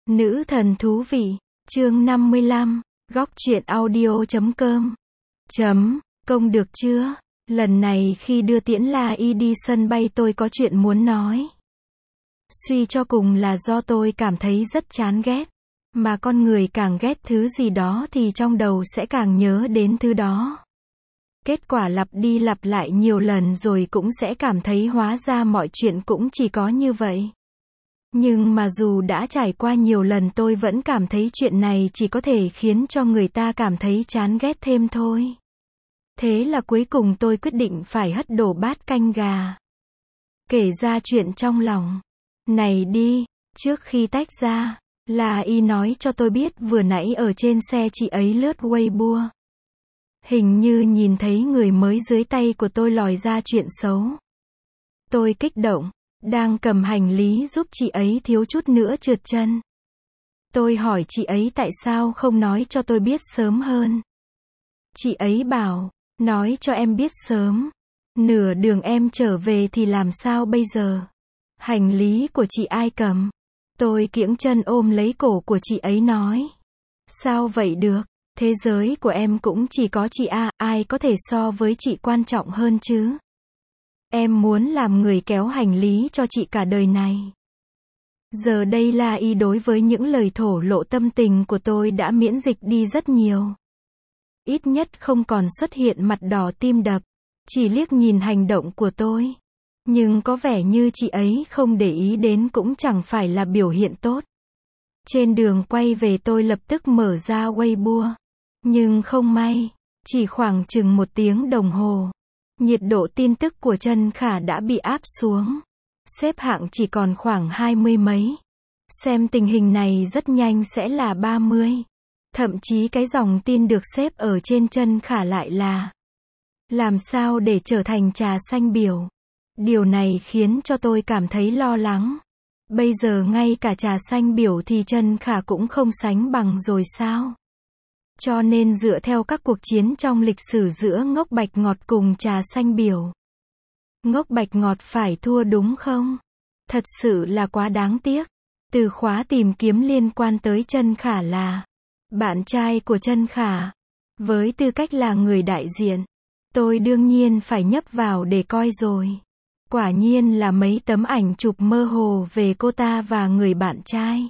Nữ thần thú vị, chương 55, góc truyện audio.com. Công được chưa? Lần này khi đưa Tiễn La Y đi sân bay tôi có chuyện muốn nói. Suy cho cùng là do tôi cảm thấy rất chán ghét. Mà con người càng ghét thứ gì đó thì trong đầu sẽ càng nhớ đến thứ đó. Kết quả lặp đi lặp lại nhiều lần rồi cũng sẽ cảm thấy hóa ra mọi chuyện cũng chỉ có như vậy. Nhưng mà dù đã trải qua nhiều lần tôi vẫn cảm thấy chuyện này chỉ có thể khiến cho người ta cảm thấy chán ghét thêm thôi. Thế là cuối cùng tôi quyết định phải hất đổ bát canh gà. Kể ra chuyện trong lòng. Này đi, trước khi tách ra, La Y nói cho tôi biết vừa nãy ở trên xe chị ấy lướt Weibo. Hình như nhìn thấy người mới dưới tay của tôi lòi ra chuyện xấu. Tôi kích động, đang cầm hành lý giúp chị ấy thiếu chút nữa trượt chân. Tôi hỏi chị ấy tại sao không nói cho tôi biết sớm hơn. Chị ấy bảo, nói cho em biết sớm. Nửa đường em trở về thì làm sao bây giờ? Hành lý của chị ai cầm? Tôi kiễng chân ôm lấy cổ của chị ấy nói. Sao vậy được? Thế giới của em cũng chỉ có chị à, ai có thể so với chị quan trọng hơn chứ? Em muốn làm người kéo hành lý cho chị cả đời này. Giờ đây La Y đối với những lời thổ lộ tâm tình của tôi đã miễn dịch đi rất nhiều. Ít nhất không còn xuất hiện mặt đỏ tim đập, chỉ liếc nhìn hành động của tôi. Nhưng có vẻ như chị ấy không để ý đến cũng chẳng phải là biểu hiện tốt. Trên đường quay về tôi lập tức mở ra Weibo. Nhưng không may, chỉ khoảng chừng 1 tiếng đồng hồ. Nhiệt độ tin tức của Trân Khả đã bị áp xuống. Xếp hạng chỉ còn khoảng 20 mấy. Xem tình hình này rất nhanh sẽ là 30. Thậm chí cái dòng tin được xếp ở trên Trân Khả lại là làm sao để trở thành trà xanh biểu. Điều này khiến cho tôi cảm thấy lo lắng. Bây giờ ngay cả trà xanh biểu thì Trân Khả cũng không sánh bằng rồi sao? Cho nên dựa theo các cuộc chiến trong lịch sử giữa ngốc bạch ngọt cùng trà xanh biểu, ngốc bạch ngọt phải thua đúng không? Thật sự là quá đáng tiếc. Từ khóa tìm kiếm liên quan tới Trân Khả là bạn trai của Trân Khả. Với tư cách là người đại diện, tôi đương nhiên phải nhấp vào để coi rồi. Quả nhiên là mấy tấm ảnh chụp mơ hồ về cô ta và người bạn trai.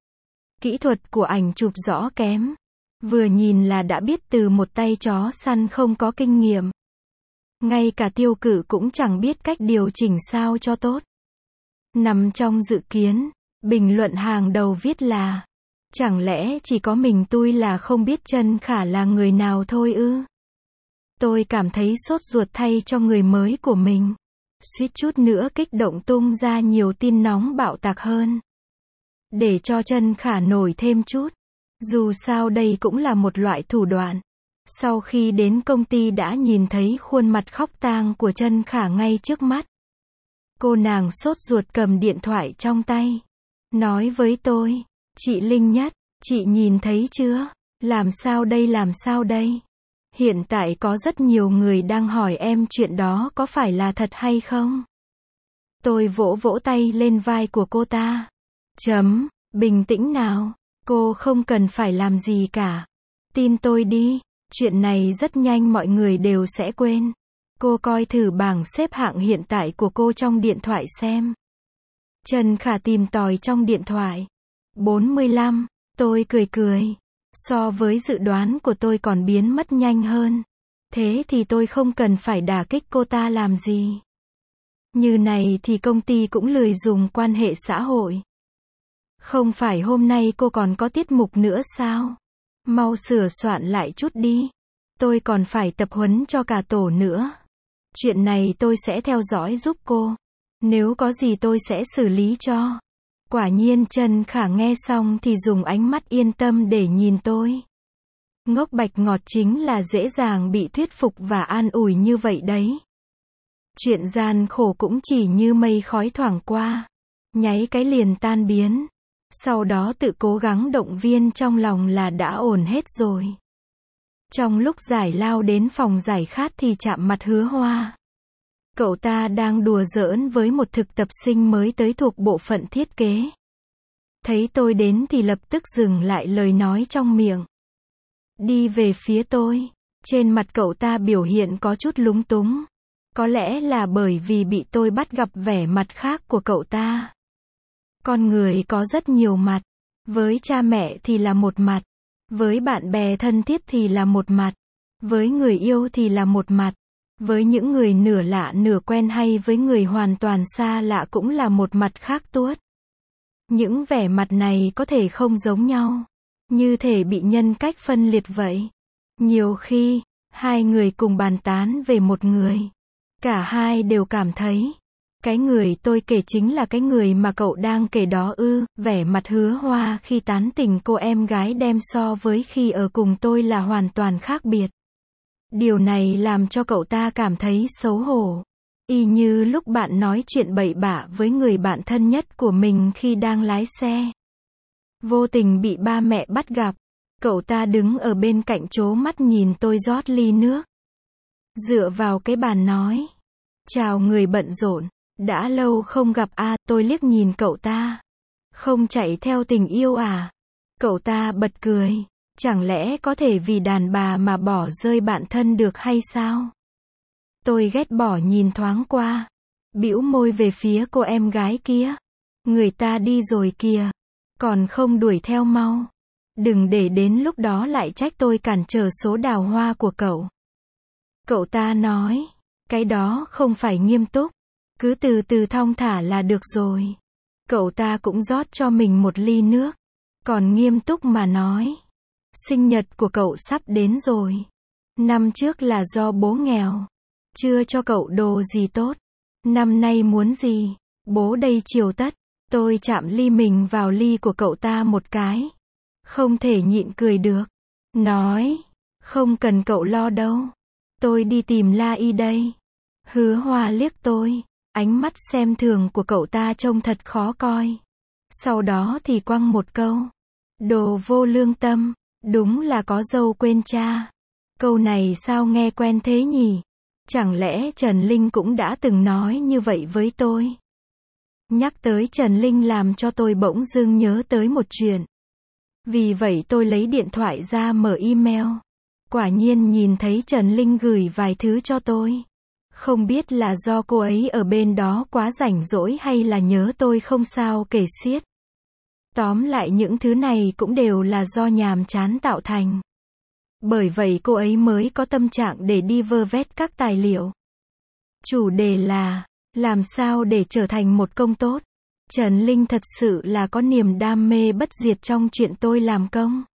Kỹ thuật của ảnh chụp rõ kém. Vừa nhìn là đã biết từ một tay chó săn không có kinh nghiệm. Ngay cả tiêu cử cũng chẳng biết cách điều chỉnh sao cho tốt. Nằm trong dự kiến, bình luận hàng đầu viết là chẳng lẽ chỉ có mình tôi là không biết Trân Khả là người nào thôi ư? Tôi cảm thấy sốt ruột thay cho người mới của mình. Suýt chút nữa kích động tung ra nhiều tin nóng bạo tạc hơn. Để cho Trân Khả nổi thêm chút. Dù sao đây cũng là một loại thủ đoạn. Sau khi đến công ty đã nhìn thấy khuôn mặt khóc tang của Trân Khả ngay trước mắt. Cô nàng sốt ruột cầm điện thoại trong tay. Nói với tôi, chị Linh Nhất, chị nhìn thấy chưa? Làm sao đây làm sao đây? Hiện tại có rất nhiều người đang hỏi em chuyện đó có phải là thật hay không? Tôi vỗ vỗ tay lên vai của cô ta. Bình tĩnh nào. Cô không cần phải làm gì cả. Tin tôi đi, chuyện này rất nhanh mọi người đều sẽ quên. Cô coi thử bảng xếp hạng hiện tại của cô trong điện thoại xem. Trân Khả tìm tòi trong điện thoại. 45, tôi cười. So với dự đoán của tôi còn biến mất nhanh hơn. Thế thì tôi không cần phải đả kích cô ta làm gì. Như này thì công ty cũng lười dùng quan hệ xã hội. Không phải hôm nay cô còn có tiết mục nữa sao? Mau sửa soạn lại chút đi. Tôi còn phải tập huấn cho cả tổ nữa. Chuyện này tôi sẽ theo dõi giúp cô. Nếu có gì tôi sẽ xử lý cho. Quả nhiên Trân Khả nghe xong thì dùng ánh mắt yên tâm để nhìn tôi. Ngốc bạch ngọt chính là dễ dàng bị thuyết phục và an ủi như vậy đấy. Chuyện gian khổ cũng chỉ như mây khói thoảng qua. Nháy cái liền tan biến. Sau đó tự cố gắng động viên trong lòng là đã ổn hết rồi. Trong lúc giải lao đến phòng giải khát thì chạm mặt Hứa Hoa. Cậu ta đang đùa giỡn với một thực tập sinh mới tới thuộc bộ phận thiết kế. Thấy tôi đến thì lập tức dừng lại lời nói trong miệng. Đi về phía tôi. Trên mặt cậu ta biểu hiện có chút lúng túng. Có lẽ là bởi vì bị tôi bắt gặp vẻ mặt khác của cậu ta. Con người có rất nhiều mặt. Với cha mẹ thì là một mặt. Với bạn bè thân thiết thì là một mặt. Với người yêu thì là một mặt. Với những người nửa lạ nửa quen hay với người hoàn toàn xa lạ cũng là một mặt khác tuốt. Những vẻ mặt này có thể không giống nhau. Như thể bị nhân cách phân liệt vậy. Nhiều khi, hai người cùng bàn tán về một người. Cả hai đều cảm thấy, cái người tôi kể chính là cái người mà cậu đang kể đó ư. Vẻ mặt Hứa Hoa khi tán tỉnh cô em gái đem so với khi ở cùng tôi là hoàn toàn khác biệt. Điều này làm cho cậu ta cảm thấy xấu hổ. Y như lúc bạn nói chuyện bậy bạ với người bạn thân nhất của mình khi đang lái xe. Vô tình bị ba mẹ bắt gặp. Cậu ta đứng ở bên cạnh trố mắt nhìn tôi rót ly nước. Dựa vào cái bàn nói. Chào người bận rộn. Đã lâu không gặp à, tôi liếc nhìn cậu ta. Không chạy theo tình yêu à? Cậu ta bật cười. Chẳng lẽ có thể vì đàn bà mà bỏ rơi bạn thân được hay sao? Tôi ghét bỏ nhìn thoáng qua. Bĩu môi về phía cô em gái kia. Người ta đi rồi kìa. Còn không đuổi theo mau. Đừng để đến lúc đó lại trách tôi cản trở số đào hoa của cậu. Cậu ta nói. Cái đó không phải nghiêm túc. Cứ từ từ thong thả là được rồi. Cậu ta cũng rót cho mình một ly nước. Còn nghiêm túc mà nói. Sinh nhật của cậu sắp đến rồi. Năm trước là do bố nghèo. Chưa cho cậu đồ gì tốt. Năm nay muốn gì? Bố đây chiều tất. Tôi chạm ly mình vào ly của cậu ta một cái. Không thể nhịn cười được. Nói. Không cần cậu lo đâu. Tôi đi tìm La Y đây. Hứa Hoa liếc tôi. Ánh mắt xem thường của cậu ta trông thật khó coi. Sau đó thì quăng một câu. Đồ vô lương tâm. Đúng là có dâu quên cha. Câu này sao nghe quen thế nhỉ? Chẳng lẽ Trần Linh cũng đã từng nói như vậy với tôi? Nhắc tới Trần Linh làm cho tôi bỗng dưng nhớ tới một chuyện. Vì vậy tôi lấy điện thoại ra mở email. Quả nhiên nhìn thấy Trần Linh gửi vài thứ cho tôi. Không biết là do cô ấy ở bên đó quá rảnh rỗi hay là nhớ tôi không sao kể xiết. Tóm lại những thứ này cũng đều là do nhàm chán tạo thành. Bởi vậy cô ấy mới có tâm trạng để đi vơ vét các tài liệu. Chủ đề là, làm sao để trở thành một công tốt. Trần Linh thật sự là có niềm đam mê bất diệt trong chuyện tôi làm công.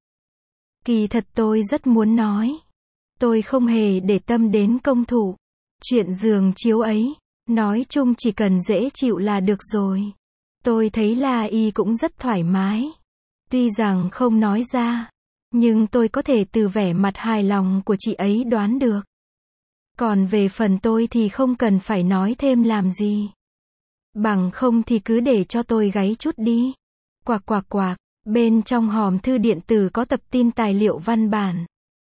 Kỳ thật tôi rất muốn nói. Tôi không hề để tâm đến công thủ. Chuyện giường chiếu ấy, nói chung chỉ cần dễ chịu là được rồi. Tôi thấy La Y cũng rất thoải mái. Tuy rằng không nói ra, nhưng tôi có thể từ vẻ mặt hài lòng của chị ấy đoán được. Còn về phần tôi thì không cần phải nói thêm làm gì. Bằng không thì cứ để cho tôi gáy chút đi. Quạc quạc quạc, bên trong hòm thư điện tử có tập tin tài liệu văn bản.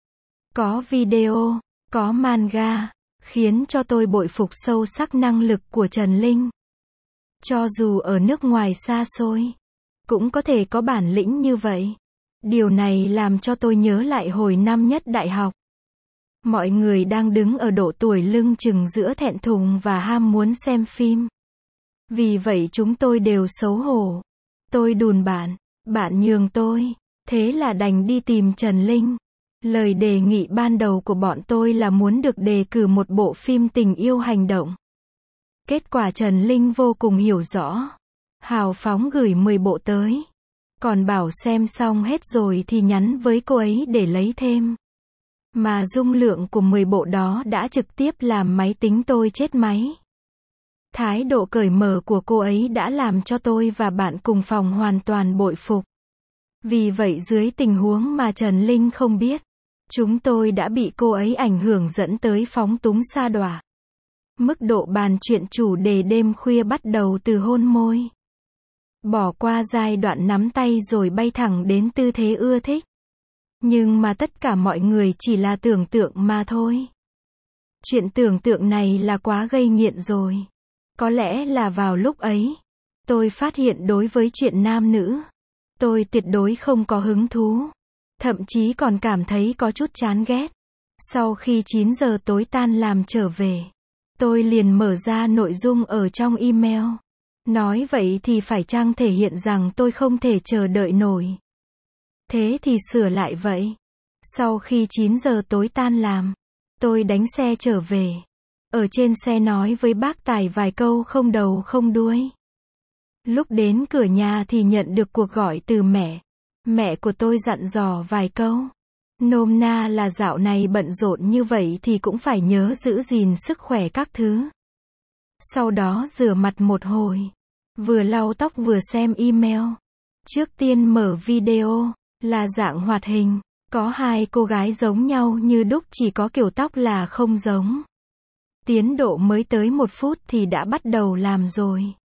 Có video, có manga, khiến cho tôi bội phục sâu sắc năng lực của Trần Linh. Cho dù ở nước ngoài xa xôi, cũng có thể có bản lĩnh như vậy. Điều này làm cho tôi nhớ lại hồi năm nhất đại học. Mọi người đang đứng ở độ tuổi lưng chừng giữa thẹn thùng và ham muốn xem phim. Vì vậy chúng tôi đều xấu hổ. Tôi đùn bạn nhường tôi. Thế là đành đi tìm Trần Linh. Lời đề nghị ban đầu của bọn tôi là muốn được đề cử một bộ phim tình yêu hành động. Kết quả Trần Linh vô cùng hiểu rõ. Hào phóng gửi 10 bộ tới. Còn bảo xem xong hết rồi thì nhắn với cô ấy để lấy thêm. Mà dung lượng của 10 bộ đó đã trực tiếp làm máy tính tôi chết máy. Thái độ cởi mở của cô ấy đã làm cho tôi và bạn cùng phòng hoàn toàn bội phục. Vì vậy dưới tình huống mà Trần Linh không biết, chúng tôi đã bị cô ấy ảnh hưởng dẫn tới phóng túng sa đọa. Mức độ bàn chuyện chủ đề đêm khuya bắt đầu từ hôn môi. Bỏ qua giai đoạn nắm tay rồi bay thẳng đến tư thế ưa thích. Nhưng mà tất cả mọi người chỉ là tưởng tượng mà thôi. Chuyện tưởng tượng này là quá gây nghiện rồi. Có lẽ là vào lúc ấy, tôi phát hiện đối với chuyện nam nữ, Tôi tuyệt đối không có hứng thú. Thậm chí còn cảm thấy có chút chán ghét. Sau khi 9 giờ tối tan làm trở về, tôi liền mở ra nội dung ở trong email. Nói vậy thì phải chăng thể hiện rằng tôi không thể chờ đợi nổi. Thế thì sửa lại vậy. Sau khi 9 giờ tối tan làm, tôi đánh xe trở về. Ở trên xe nói với bác tài vài câu không đầu không đuôi. Lúc đến cửa nhà thì nhận được cuộc gọi từ mẹ. Mẹ của tôi dặn dò vài câu. Nôm na là dạo này bận rộn như vậy thì cũng phải nhớ giữ gìn sức khỏe các thứ. Sau đó rửa mặt một hồi. Vừa lau tóc vừa xem email. Trước tiên mở video, là dạng hoạt hình. Có hai cô gái giống nhau như đúc, chỉ có kiểu tóc là không giống. Tiến độ mới tới 1 phút thì đã bắt đầu làm rồi.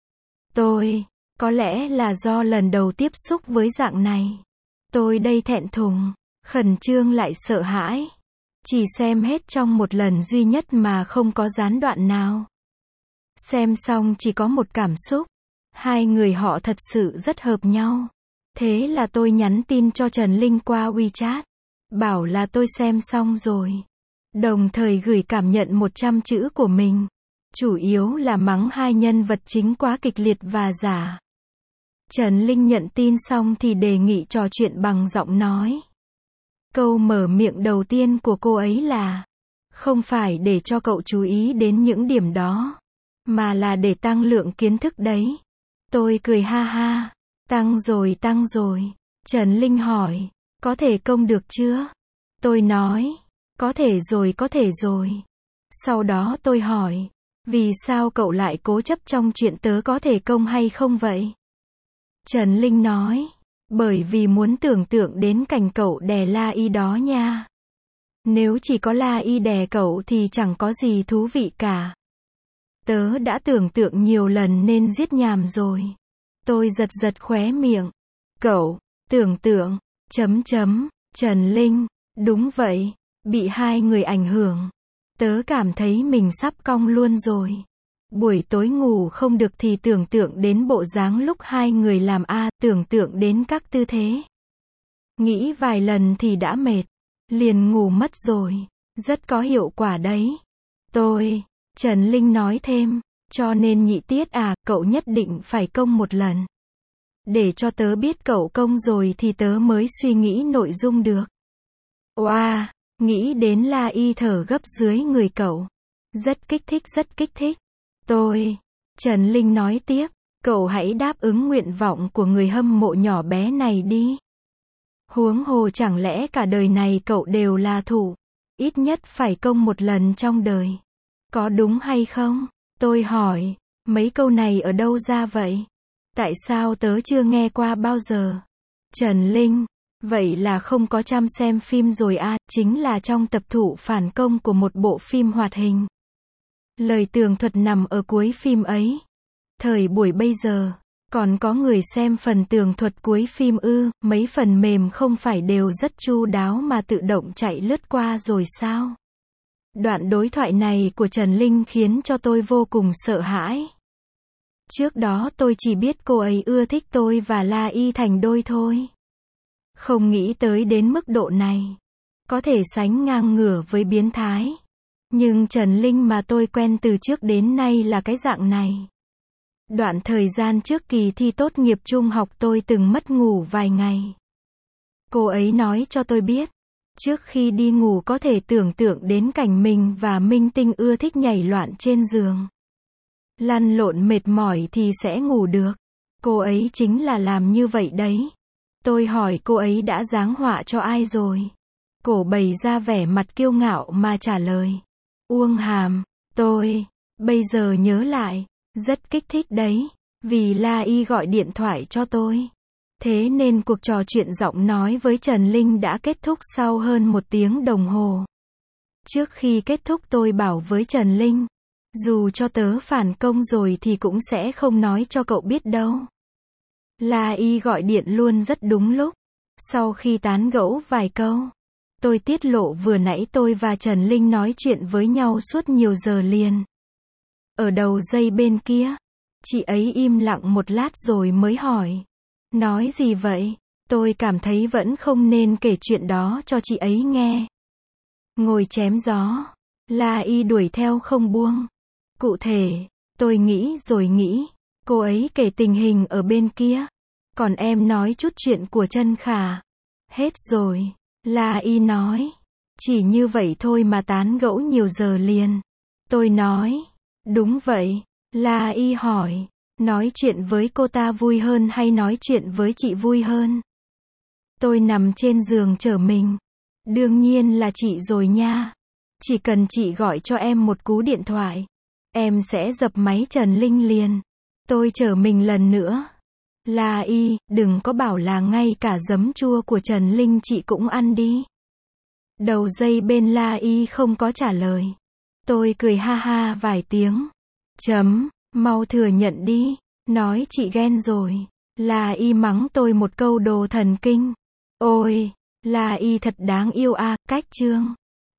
Có lẽ là do lần đầu tiếp xúc với dạng này. Tôi đây thẹn thùng, khẩn trương lại sợ hãi. Chỉ xem hết trong một lần duy nhất mà không có gián đoạn nào. Xem xong chỉ có một cảm xúc. Hai người họ thật sự rất hợp nhau. Thế là tôi nhắn tin cho Trần Linh qua WeChat. Bảo là tôi xem xong rồi. Đồng thời gửi cảm nhận 100 chữ của mình. Chủ yếu là mắng hai nhân vật chính quá kịch liệt và giả. Trần Linh nhận tin xong thì đề nghị trò chuyện bằng giọng nói. Câu mở miệng đầu tiên của cô ấy là: không phải để cho cậu chú ý đến những điểm đó, mà là để tăng lượng kiến thức đấy. Tôi cười ha ha. Tăng rồi. Trần Linh hỏi, có thể công được chưa? Tôi nói, có thể rồi. Sau đó tôi hỏi, vì sao cậu lại cố chấp trong chuyện tớ có thể công hay không vậy? Trần Linh nói, bởi vì muốn tưởng tượng đến cảnh cậu đè La Y đó nha. Nếu chỉ có La Y đè cậu thì chẳng có gì thú vị cả. Tớ đã tưởng tượng nhiều lần nên giết nhàm rồi. Tôi giật khóe miệng. Cậu, tưởng tượng, ... Trần Linh, đúng vậy, bị hai người ảnh hưởng. Tớ cảm thấy mình sắp cong luôn rồi. Buổi tối ngủ không được thì tưởng tượng đến bộ dáng lúc hai người làm tưởng tượng đến các tư thế. Nghĩ vài lần thì đã mệt, liền ngủ mất rồi. Rất có hiệu quả đấy. Trần Linh nói thêm, cho nên nhị tiết cậu nhất định phải công một lần. Để cho tớ biết cậu công rồi thì tớ mới suy nghĩ nội dung được. Oa, nghĩ đến La Y thở gấp dưới người cậu. Rất kích thích. Trần Linh nói tiếp, cậu hãy đáp ứng nguyện vọng của người hâm mộ nhỏ bé này đi. Huống hồ chẳng lẽ cả đời này cậu đều là thủ, ít nhất phải công một lần trong đời. Có đúng hay không? Tôi hỏi, mấy câu này ở đâu ra vậy? Tại sao tớ chưa nghe qua bao giờ? Trần Linh, vậy là không có chăm xem phim rồi chính là trong tập thụ phản công của một bộ phim hoạt hình. Lời tường thuật nằm ở cuối phim ấy. Thời buổi bây giờ, còn có người xem phần tường thuật cuối phim ư? Mấy phần mềm không phải đều rất chu đáo mà tự động chạy lướt qua rồi sao? Đoạn đối thoại này của Trần Linh khiến cho tôi vô cùng sợ hãi. Trước đó tôi chỉ biết cô ấy ưa thích tôi và La Y thành đôi thôi. Không nghĩ tới đến mức độ này. Có thể sánh ngang ngửa với biến thái. Nhưng Trần Linh mà tôi quen từ trước đến nay là cái dạng này. Đoạn thời gian trước kỳ thi tốt nghiệp trung học tôi từng mất ngủ vài ngày. Cô ấy nói cho tôi biết, trước khi đi ngủ có thể tưởng tượng đến cảnh mình và minh tinh ưa thích nhảy loạn trên giường. Lăn lộn mệt mỏi thì sẽ ngủ được. Cô ấy chính là làm như vậy đấy. Tôi hỏi cô ấy đã giáng họa cho ai rồi? Cô bày ra vẻ mặt kiêu ngạo mà trả lời. Uông Hàm. Bây giờ nhớ lại, rất kích thích đấy. Vì La Y gọi điện thoại cho tôi. Thế nên cuộc trò chuyện giọng nói với Trần Linh đã kết thúc sau hơn 1 tiếng đồng hồ. Trước khi kết thúc tôi bảo với Trần Linh, dù cho tớ phản công rồi thì cũng sẽ không nói cho cậu biết đâu. La Y gọi điện luôn rất đúng lúc. Sau khi tán gẫu vài câu, tôi tiết lộ vừa nãy tôi và Trần Linh nói chuyện với nhau suốt nhiều giờ liền. Ở đầu dây bên kia, chị ấy im lặng một lát rồi mới hỏi, Nói gì vậy? Tôi cảm thấy vẫn không nên kể chuyện đó cho chị ấy nghe. Ngồi chém gió. La Y đuổi theo không buông. Cụ thể, tôi nghĩ rồi nghĩ. Cô ấy kể tình hình ở bên kia. Còn em nói chút chuyện của Trân Khả. Hết rồi. La Y nói. Chỉ như vậy thôi mà tán gẫu nhiều giờ liền. Tôi nói. Đúng vậy. La Y hỏi. Nói chuyện với cô ta vui hơn hay nói chuyện với chị vui hơn? Tôi nằm trên giường trở mình. Đương nhiên là chị rồi nha. Chỉ cần chị gọi cho em một cú điện thoại, em sẽ dập máy Trần Linh liền. Tôi trở mình lần nữa. La Y, đừng có bảo là ngay cả giấm chua của Trần Linh chị cũng ăn đi. Đầu dây bên La Y không có trả lời. Tôi cười ha ha vài tiếng. Mau thừa nhận đi. Nói chị ghen rồi. La Y mắng tôi một câu đồ thần kinh. Ôi, La Y thật đáng yêu à, cách chương.